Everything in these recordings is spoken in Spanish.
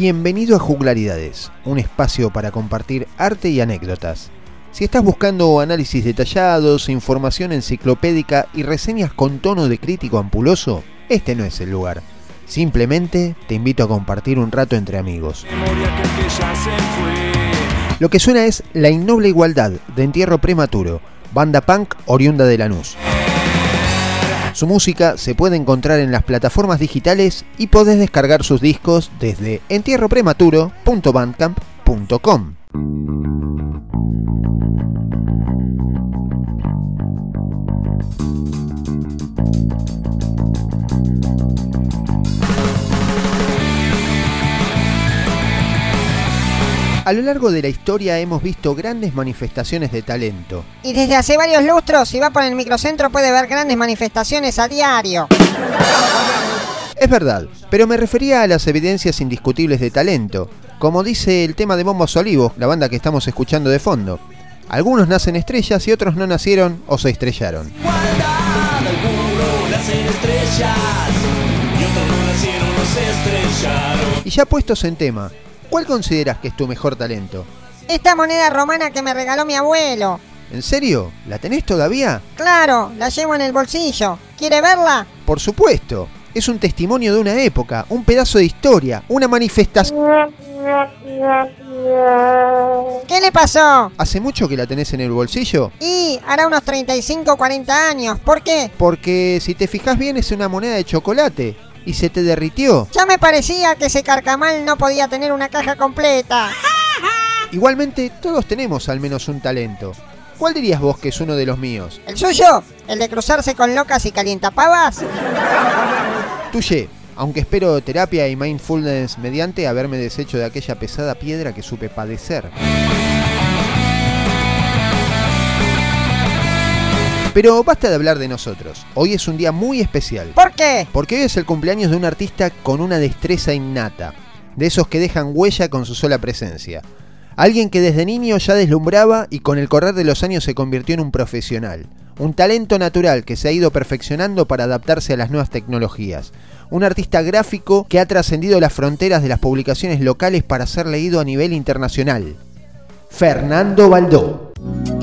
Bienvenido a Juglaridades, un espacio para compartir arte y anécdotas. Si estás buscando análisis detallados, información enciclopédica y reseñas con tono de crítico ampuloso, este no es el lugar. Simplemente te invito a compartir un rato entre amigos. Lo que suena es La Innoble Igualdad, de Entierro Prematuro, banda punk oriunda de Lanús. Su música se puede encontrar en las plataformas digitales y podés descargar sus discos desde entierroprematuro.bandcamp.com. A lo largo de la historia hemos visto grandes manifestaciones de talento. Y desde hace varios lustros, si va por el microcentro puede ver grandes manifestaciones a diario. Es verdad, pero me refería a las evidencias indiscutibles de talento, como dice el tema de Bombos Olivos, la banda que estamos escuchando de fondo. Algunos nacen estrellas y otros no nacieron o se estrellaron. Y ya puestos en tema, ¿cuál consideras que es tu mejor talento? Esta moneda romana que me regaló mi abuelo. ¿En serio? ¿La tenés todavía? Claro, la llevo en el bolsillo. ¿Quiere verla? Por supuesto. Es un testimonio de una época, un pedazo de historia, una manifestación. ¿Qué le pasó? ¿Hace mucho que la tenés en el bolsillo? Y hará unos 35 o 40 años. ¿Por qué? Porque si te fijas bien es una moneda de chocolate. ¿Y se te derritió? Ya me parecía que ese carcamal no podía tener una caja completa. Igualmente, todos tenemos al menos un talento. ¿Cuál dirías vos que es uno de los míos? ¿El suyo? ¿El de cruzarse con locas y calientapavas? Tuye, aunque espero terapia y mindfulness mediante haberme deshecho de aquella pesada piedra que supe padecer. Pero basta de hablar de nosotros. Hoy es un día muy especial. ¿Por qué? Porque hoy es el cumpleaños de un artista con una destreza innata. De esos que dejan huella con su sola presencia. Alguien que desde niño ya deslumbraba y con el correr de los años se convirtió en un profesional. Un talento natural que se ha ido perfeccionando para adaptarse a las nuevas tecnologías. Un artista gráfico que ha trascendido las fronteras de las publicaciones locales para ser leído a nivel internacional. Fernando Baldó.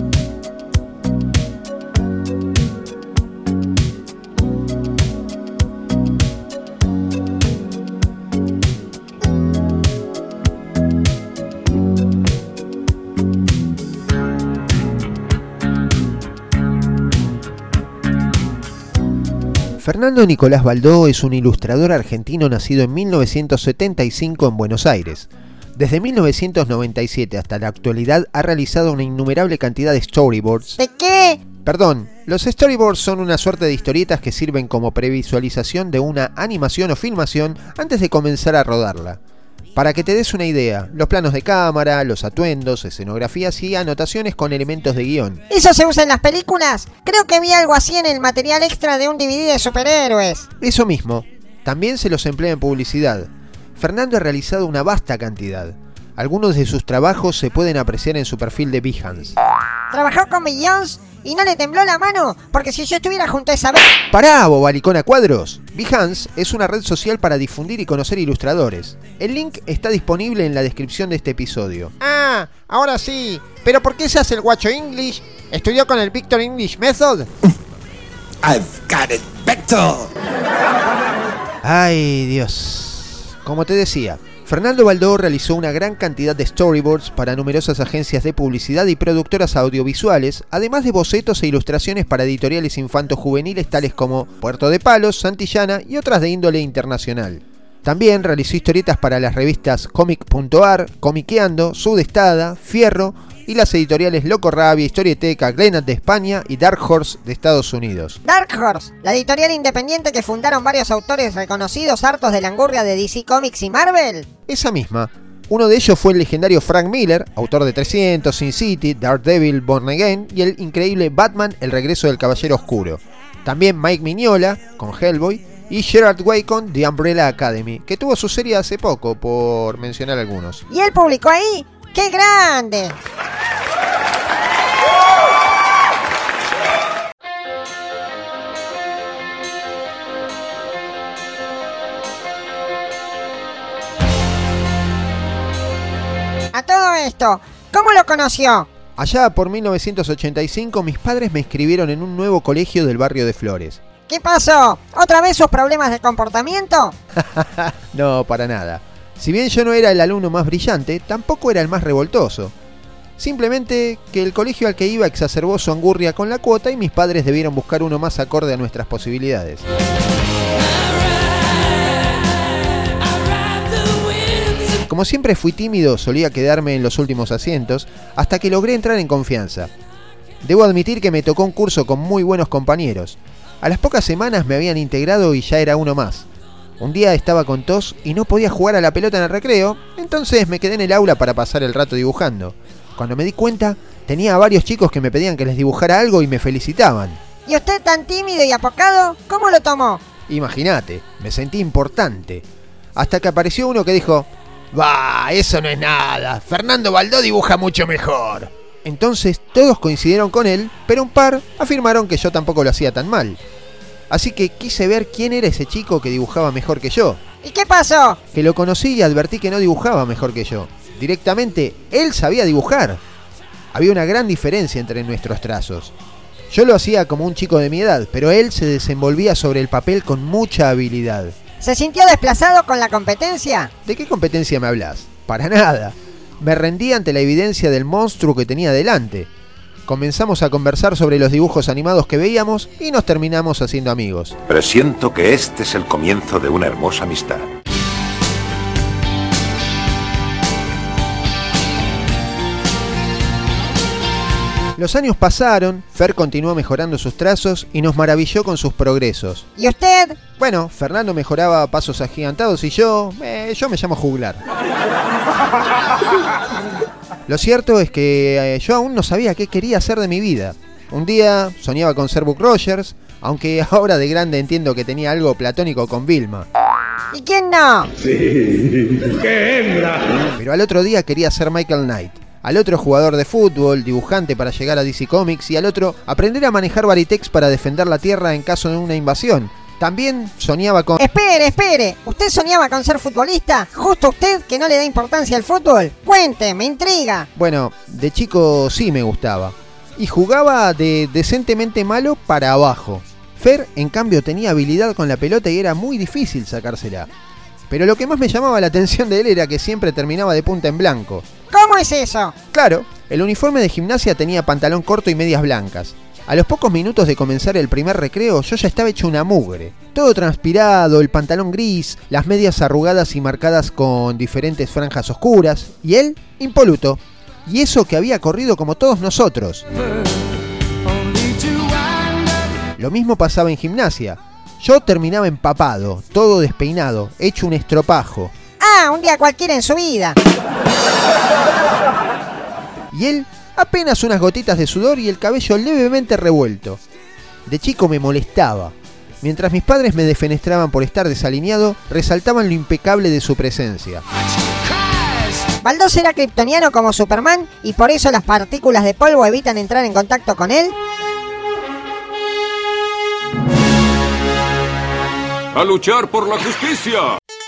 Fernando Nicolás Baldó es un ilustrador argentino nacido en 1975 en Buenos Aires. Desde 1997 hasta la actualidad ha realizado una innumerable cantidad de storyboards. ¿De qué? Perdón, los storyboards son una suerte de historietas que sirven como previsualización de una animación o filmación antes de comenzar a rodarla. Para que te des una idea, los planos de cámara, los atuendos, escenografías y anotaciones con elementos de guión. ¿Eso se usa en las películas? Creo que vi algo así en el material extra de un DVD de superhéroes. Eso mismo. También se los emplea en publicidad. Fernando ha realizado una vasta cantidad. Algunos de sus trabajos se pueden apreciar en su perfil de Behance. ¿Trabajó con Beyoncé y no le tembló la mano? Porque si yo estuviera junto a esa vez... ¡Pará, bobalicona cuadros! Behance es una red social para difundir y conocer ilustradores. El link está disponible en la descripción de este episodio. Ah, ahora sí. ¿Pero por qué se hace el guacho English? ¿Estudió con el Victor English Method? I've got it, Victor. ¡Ay, Dios! Como te decía, Fernando Baldó realizó una gran cantidad de storyboards para numerosas agencias de publicidad y productoras audiovisuales, además de bocetos e ilustraciones para editoriales infanto-juveniles tales como Puerto de Palos, Santillana y otras de índole internacional. También realizó historietas para las revistas Comic.ar, Comiqueando, Sudestada, Fierro y las editoriales Loco Rabia, Historieteca, Glenat de España y Dark Horse de Estados Unidos. Dark Horse, la editorial independiente que fundaron varios autores reconocidos hartos de la angurria de DC Comics y Marvel. Esa misma. Uno de ellos fue el legendario Frank Miller, autor de 300, Sin City, Daredevil, Born Again y el increíble Batman, El Regreso del Caballero Oscuro. También Mike Mignola, con Hellboy, y Gerard Way con The Umbrella Academy, que tuvo su serie hace poco, por mencionar algunos. ¿Y él publicó ahí? ¡Qué grande! A todo esto, ¿cómo lo conoció? Allá por 1985 mis padres me inscribieron en un nuevo colegio del barrio de Flores. ¿Qué pasó? ¿Otra vez sus problemas de comportamiento? No, para nada. Si bien yo no era el alumno más brillante, tampoco era el más revoltoso. Simplemente que el colegio al que iba exacerbó su angurria con la cuota y mis padres debieron buscar uno más acorde a nuestras posibilidades. Como siempre fui tímido, solía quedarme en los últimos asientos hasta que logré entrar en confianza. Debo admitir que me tocó un curso con muy buenos compañeros. A las pocas semanas me habían integrado y ya era uno más. Un día estaba con tos y no podía jugar a la pelota en el recreo, entonces me quedé en el aula para pasar el rato dibujando. Cuando me di cuenta, tenía a varios chicos que me pedían que les dibujara algo y me felicitaban. ¿Y usted tan tímido y apocado? ¿Cómo lo tomó? Imagínate, me sentí importante. Hasta que apareció uno que dijo: «Bah, eso no es nada, Fernando Baldó dibuja mucho mejor». Entonces todos coincidieron con él, pero un par afirmaron que yo tampoco lo hacía tan mal. Así que quise ver quién era ese chico que dibujaba mejor que yo. ¿Y qué pasó? Que lo conocí y advertí que no dibujaba mejor que yo. Directamente, él sabía dibujar. Había una gran diferencia entre nuestros trazos. Yo lo hacía como un chico de mi edad, pero él se desenvolvía sobre el papel con mucha habilidad. ¿Se sintió desplazado con la competencia? ¿De qué competencia me hablas? Para nada. Me rendí ante la evidencia del monstruo que tenía delante. Comenzamos a conversar sobre los dibujos animados que veíamos y nos terminamos haciendo amigos. Presiento que este es el comienzo de una hermosa amistad. Los años pasaron, Fer continuó mejorando sus trazos y nos maravilló con sus progresos. ¿Y usted? Bueno, Fernando mejoraba a pasos agigantados y yo me llamo Juglar. Lo cierto es que yo aún no sabía qué quería hacer de mi vida. Un día soñaba con ser Buck Rogers, aunque ahora de grande entiendo que tenía algo platónico con Vilma. ¿Y quién no? Sí, qué hembra. Pero al otro día quería ser Michael Knight. Al otro jugador de fútbol, dibujante para llegar a DC Comics, y al otro aprender a manejar Varitex para defender la Tierra en caso de una invasión. También soñaba con... Espere, ¿usted soñaba con ser futbolista? ¿Justo usted que no le da importancia al fútbol? Cuente, me intriga. Bueno, de chico sí me gustaba. Y jugaba de decentemente malo para abajo. Fer, en cambio, tenía habilidad con la pelota y era muy difícil sacársela. Pero lo que más me llamaba la atención de él era que siempre terminaba de punta en blanco. ¿Cómo es eso? Claro, el uniforme de gimnasia tenía pantalón corto y medias blancas. A los pocos minutos de comenzar el primer recreo, yo ya estaba hecho una mugre. Todo transpirado, el pantalón gris, las medias arrugadas y marcadas con diferentes franjas oscuras, y él, impoluto. Y eso que había corrido como todos nosotros. Lo mismo pasaba en gimnasia. Yo terminaba empapado, todo despeinado, hecho un estropajo. Ah, un día cualquiera en su vida. Y él, apenas unas gotitas de sudor y el cabello levemente revuelto. De chico me molestaba. Mientras mis padres me defenestraban por estar desalineado, resaltaban lo impecable de su presencia. ¿Baldó será kryptoniano como Superman y por eso las partículas de polvo evitan entrar en contacto con él? ¡A luchar por la justicia!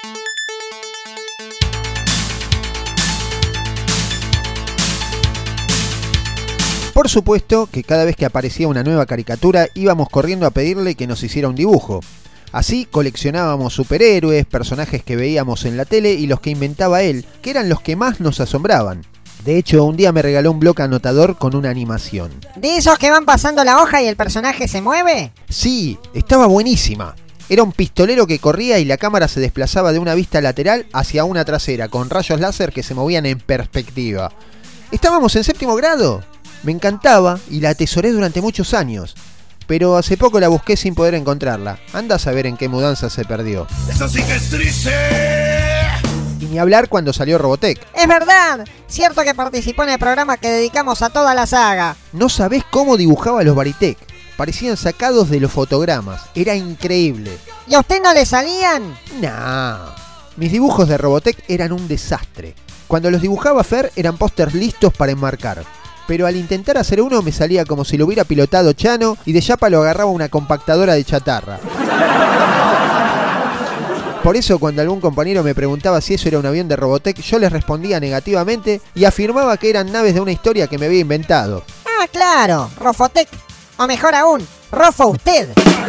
Por supuesto que cada vez que aparecía una nueva caricatura íbamos corriendo a pedirle que nos hiciera un dibujo. Así coleccionábamos superhéroes, personajes que veíamos en la tele y los que inventaba él, que eran los que más nos asombraban. De hecho, un día me regaló un bloque anotador con una animación. ¿De esos que van pasando la hoja y el personaje se mueve? Sí, estaba buenísima. Era un pistolero que corría y la cámara se desplazaba de una vista lateral hacia una trasera, con rayos láser que se movían en perspectiva. ¿Estábamos en 7º grado? Me encantaba y la atesoré durante muchos años. Pero hace poco la busqué sin poder encontrarla. Anda a saber en qué mudanza se perdió. ¡Eso sí que es triste! Y ni hablar cuando salió Robotech. Es verdad, cierto que participó en el programa que dedicamos a toda la saga. No sabés cómo dibujaba los Varitech. Parecían sacados de los fotogramas. Era increíble. ¿Y a usted no le salían? Nah. Mis dibujos de Robotech eran un desastre. Cuando los dibujaba Fer eran pósters listos para enmarcar. Pero al intentar hacer uno me salía como si lo hubiera pilotado Chano y de chapa lo agarraba una compactadora de chatarra. Por eso cuando algún compañero me preguntaba si eso era un avión de Robotech, yo les respondía negativamente y afirmaba que eran naves de una historia que me había inventado. Ah, claro, Rofotec. O mejor aún, Rofo usted.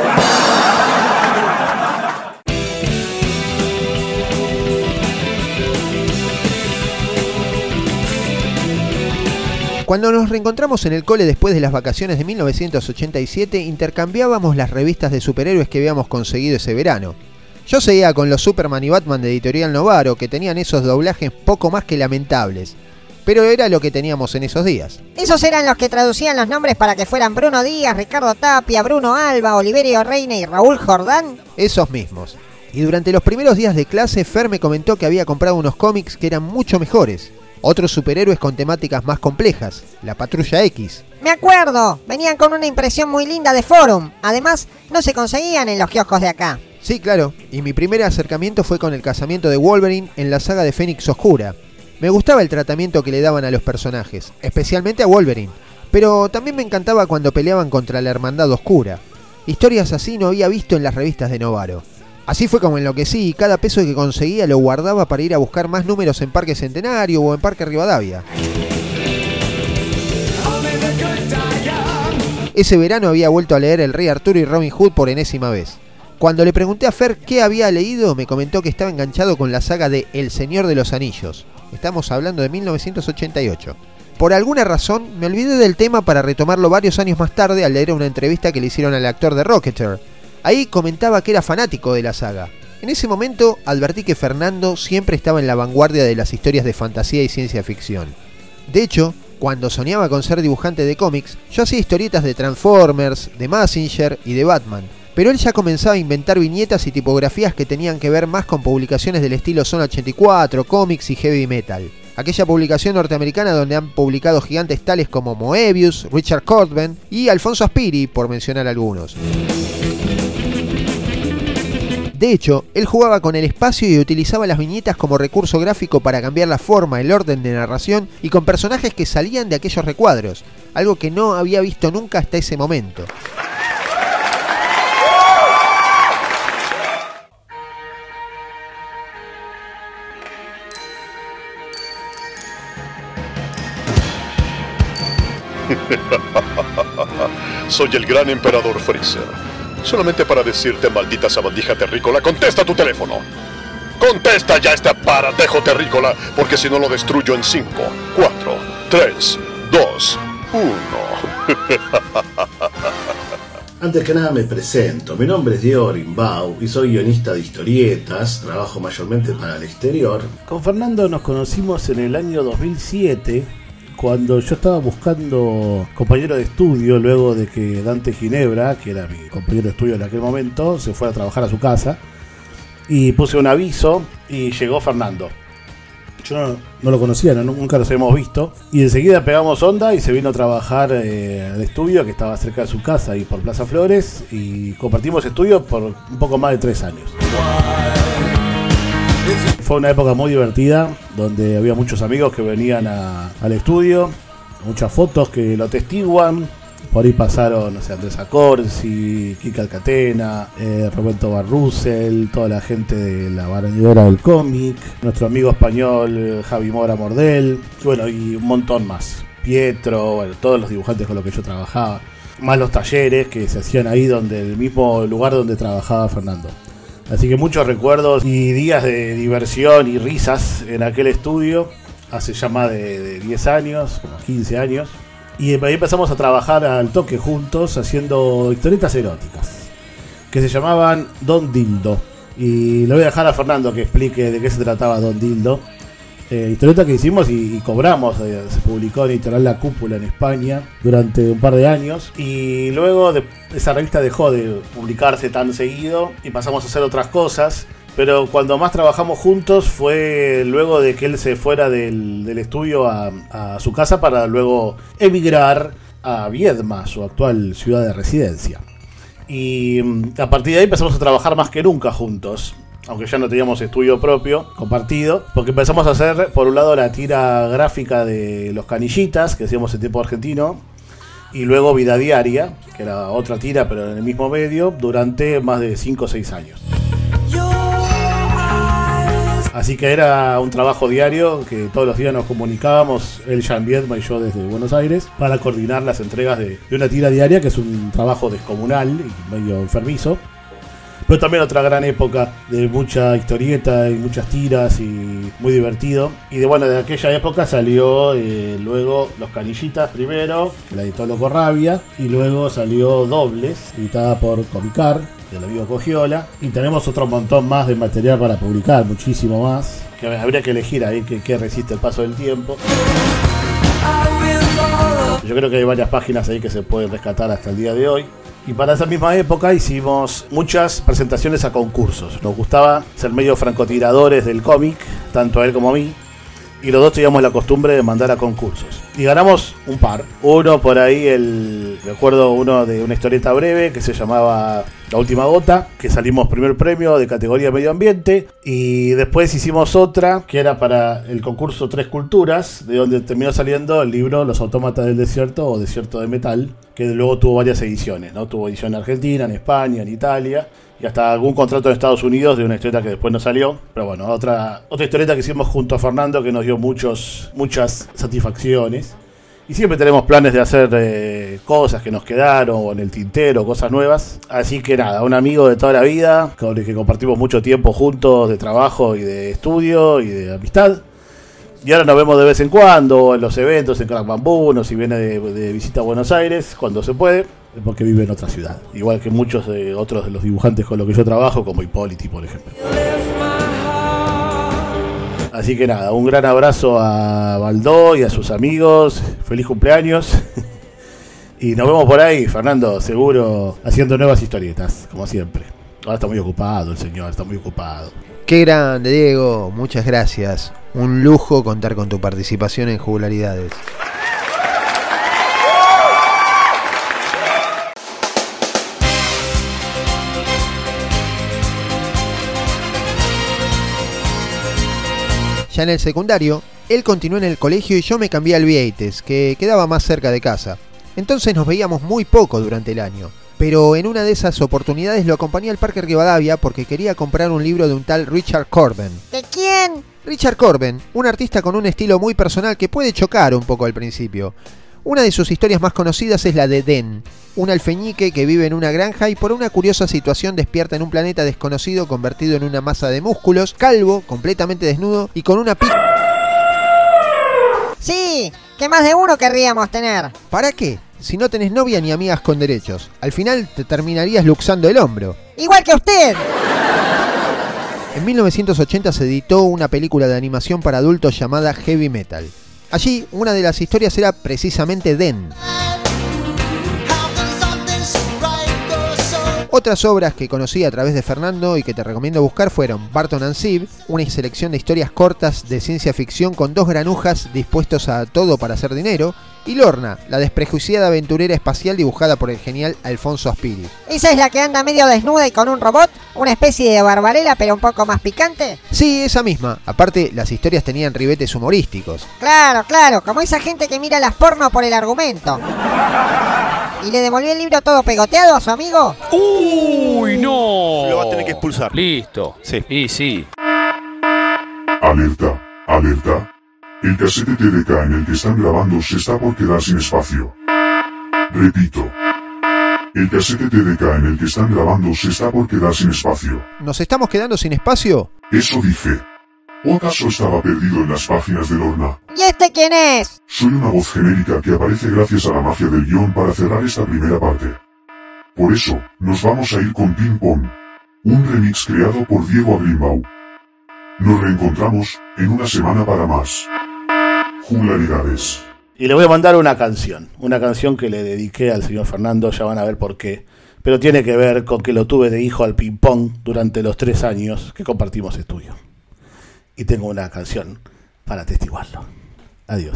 Cuando nos reencontramos en el cole después de las vacaciones de 1987, intercambiábamos las revistas de superhéroes que habíamos conseguido ese verano. Yo seguía con los Superman y Batman de Editorial Novaro, que tenían esos doblajes poco más que lamentables, pero era lo que teníamos en esos días. Esos eran los que traducían los nombres para que fueran Bruno Díaz, Ricardo Tapia, Bruno Alba, Oliverio Reina y Raúl Jordán. Esos mismos. Y durante los primeros días de clase, Fer me comentó que había comprado unos cómics que eran mucho mejores. Otros superhéroes con temáticas más complejas, la Patrulla X. Me acuerdo, venían con una impresión muy linda de Forum. Además, no se conseguían en los kioscos de acá. Sí, claro, y mi primer acercamiento fue con el casamiento de Wolverine en la saga de Fénix Oscura. Me gustaba el tratamiento que le daban a los personajes, especialmente a Wolverine, pero también me encantaba cuando peleaban contra la Hermandad Oscura. Historias así no había visto en las revistas de Novaro. Así fue como enloquecí y cada peso que conseguía lo guardaba para ir a buscar más números en Parque Centenario o en Parque Rivadavia. Ese verano había vuelto a leer El Rey Arturo y Robin Hood por enésima vez. Cuando le pregunté a Fer qué había leído, me comentó que estaba enganchado con la saga de El Señor de los Anillos. Estamos hablando de 1988. Por alguna razón, me olvidé del tema para retomarlo varios años más tarde al leer una entrevista que le hicieron al actor de Rocketeer. Ahí comentaba que era fanático de la saga. En ese momento advertí que Fernando siempre estaba en la vanguardia de las historias de fantasía y ciencia ficción. De hecho, cuando soñaba con ser dibujante de cómics, yo hacía historietas de Transformers, de Mazinger y de Batman. Pero él ya comenzaba a inventar viñetas y tipografías que tenían que ver más con publicaciones del estilo Zona 84, cómics y heavy metal. Aquella publicación norteamericana donde han publicado gigantes tales como Moebius, Richard Corben y Alfonso Aspiri, por mencionar algunos. De hecho, él jugaba con el espacio y utilizaba las viñetas como recurso gráfico para cambiar la forma, el orden de narración y con personajes que salían de aquellos recuadros, algo que no había visto nunca hasta ese momento. Soy el gran emperador Freezer. Solamente para decirte, maldita sabandija terrícola, contesta tu teléfono. Contesta ya este aparatejo terrícola, porque si no lo destruyo en 5, 4, 3, 2, 1. Antes que nada me presento, mi nombre es Diego Rimbau y soy guionista de historietas, trabajo mayormente para el exterior. Con Fernando nos conocimos en el año 2007, cuando yo estaba buscando compañero de estudio, luego de que Dante Ginebra, que era mi compañero de estudio en aquel momento, se fue a trabajar a su casa, y puse un aviso y llegó Fernando. Yo no lo conocía, nunca los habíamos visto, y enseguida pegamos onda y se vino a trabajar al estudio que estaba cerca de su casa y por Plaza Flores, y compartimos estudio por un poco más de 3 años. Fue una época muy divertida, donde había muchos amigos que venían al estudio, muchas fotos que lo atestiguan. Por ahí pasaron, Andrés Acorsi, Kika Alcatena, Roberto Barrusel, toda la gente de la Barandera del cómic, nuestro amigo español Javi Mora Mordel, bueno, y un montón más. Pietro, bueno, todos los dibujantes con los que yo trabajaba, más los talleres que se hacían ahí, donde el mismo lugar donde trabajaba Fernando. Así que muchos recuerdos y días de diversión y risas en aquel estudio, hace ya más de 10 años, como 15 años. Y ahí empezamos a trabajar al toque juntos, haciendo historietas eróticas, que se llamaban Don Dildo. Y le voy a dejar a Fernando que explique de qué se trataba Don Dildo. Historieta que hicimos y cobramos, se publicó en Editorial La Cúpula en España durante un par de años, y luego esa revista dejó de publicarse tan seguido y pasamos a hacer otras cosas, pero cuando más trabajamos juntos fue luego de que él se fuera del estudio a su casa para luego emigrar a Viedma, su actual ciudad de residencia, y a partir de ahí empezamos a trabajar más que nunca juntos, aunque ya no teníamos estudio propio, compartido, porque empezamos a hacer, por un lado, la tira gráfica de Los Canillitas, que hacíamos en tiempo argentino, y luego Vida Diaria, que era otra tira, pero en el mismo medio, durante más de 5 o 6 años. Así que era un trabajo diario que todos los días nos comunicábamos, él Jean Viedma y yo desde Buenos Aires, para coordinar las entregas de una tira diaria, que es un trabajo descomunal y medio enfermizo. Pero también otra gran época de mucha historieta y muchas tiras y muy divertido. Y de aquella época salió luego Los Canillitas primero, que la editó Loco Rabia, y luego salió Dobles, editada por Comicar, del amigo Cogiola. Y tenemos otro montón más de material para publicar, muchísimo más, que habría que elegir ahí que resiste el paso del tiempo. Yo creo que hay varias páginas ahí que se pueden rescatar hasta el día de hoy. Y para esa misma época hicimos muchas presentaciones a concursos. Nos gustaba ser medio francotiradores del cómic, tanto a él como a mí. Y los dos teníamos la costumbre de mandar a concursos. Y ganamos un par. Uno por ahí, recuerdo uno de una historieta breve que se llamaba La Última Gota, que salimos primer premio de categoría medio ambiente. Y después hicimos otra que era para el concurso Tres Culturas, de donde terminó saliendo el libro Los Autómatas del Desierto o Desierto de Metal, que luego tuvo varias ediciones, ¿no? Tuvo edición en Argentina, en España, en Italia, y hasta algún contrato en Estados Unidos de una historieta que después no salió. Pero bueno, otra historieta que hicimos junto a Fernando que nos dio muchas satisfacciones. Y siempre tenemos planes de hacer cosas que nos quedaron o en el tintero, cosas nuevas. Así que nada, un amigo de toda la vida, con el que compartimos mucho tiempo juntos de trabajo y de estudio y de amistad. Y ahora nos vemos de vez en cuando en los eventos, en Crack Bamboo, o si viene de visita a Buenos Aires, cuando se puede, porque vive en otra ciudad. Igual que muchos de otros de los dibujantes con los que yo trabajo, como Hipóliti, por ejemplo. Así que nada, un gran abrazo a Baldó y a sus amigos. Feliz cumpleaños. Y nos vemos por ahí, Fernando, seguro, haciendo nuevas historietas, como siempre. Ahora está muy ocupado el señor, está muy ocupado. Qué grande, Diego, muchas gracias. Un lujo contar con tu participación en Jugularidades. Ya en el secundario, él continuó en el colegio y yo me cambié al Vieites, que quedaba más cerca de casa. Entonces nos veíamos muy poco durante el año. Pero en una de esas oportunidades lo acompañé al Parque Rivadavia porque quería comprar un libro de un tal Richard Corben. ¿De quién? Richard Corben, un artista con un estilo muy personal que puede chocar un poco al principio. Una de sus historias más conocidas es la de Den, un alfeñique que vive en una granja y por una curiosa situación despierta en un planeta desconocido convertido en una masa de músculos, calvo, completamente desnudo y con una pica... Sí, que más de uno querríamos tener. ¿Para qué? Si no tenés novia ni amigas con derechos. Al final te terminarías luxando el hombro. Igual que usted. En 1980 se editó una película de animación para adultos llamada Heavy Metal. Allí, una de las historias era precisamente Den. Otras obras que conocí a través de Fernando y que te recomiendo buscar fueron Barton and Sib, una selección de historias cortas de ciencia ficción con dos granujas dispuestos a todo para hacer dinero, y Lorna, la desprejuiciada aventurera espacial dibujada por el genial Alfonso Aspiri. ¿Esa es la que anda medio desnuda y con un robot? ¿Una especie de Barbarella pero un poco más picante? Sí, esa misma. Aparte, las historias tenían ribetes humorísticos. Claro, como esa gente que mira las porno por el argumento. ¿Y le devolvió el libro todo pegoteado a su amigo? ¡Uy, no! Lo va a tener que expulsar. Listo. Sí. Y sí. Alerta, alerta. El casete TDK en el que están grabando se está por quedar sin espacio. Repito. El casete TDK en el que están grabando se está por quedar sin espacio. ¿Nos estamos quedando sin espacio? Eso dije. ¿O acaso estaba perdido en las páginas de Lorna? ¿Y este quién es? Soy una voz genérica que aparece gracias a la magia del guión para cerrar esta primera parte. Por eso, nos vamos a ir con Ping Pong. Un remix creado por Diego Agrimbau. Nos reencontramos en una semana para más Jugularidades. Y le voy a mandar una canción que le dediqué al señor Fernando, ya van a ver por qué. Pero tiene que ver con que lo tuve de hijo al ping pong durante los 3 años que compartimos estudio. Y tengo una canción para atestiguarlo. Adiós.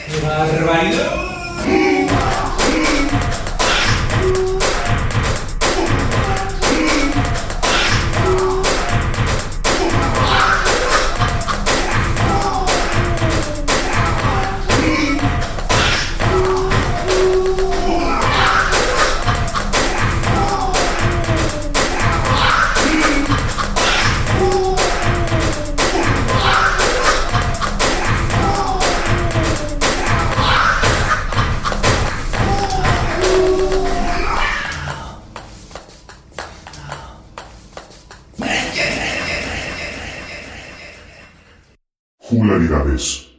¡Qué barbaridad! Jugularidades.